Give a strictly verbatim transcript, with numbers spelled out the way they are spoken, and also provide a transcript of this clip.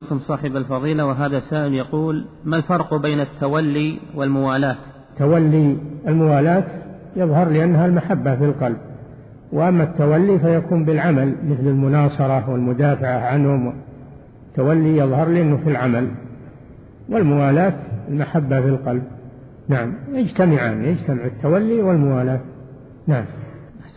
صاحب الفضيلة، وهذا سائل يقول: ما الفرق بين التولي والموالاة؟ تولي الموالاة يظهر لأنها المحبة في القلب، وأما التولي فيكون بالعمل مثل المناصرة والمدافعة عنهم. التولي يظهر لأنه في العمل، والموالاة المحبة في القلب. نعم، يجتمعان، يجتمع التولي والموالاة. نعم.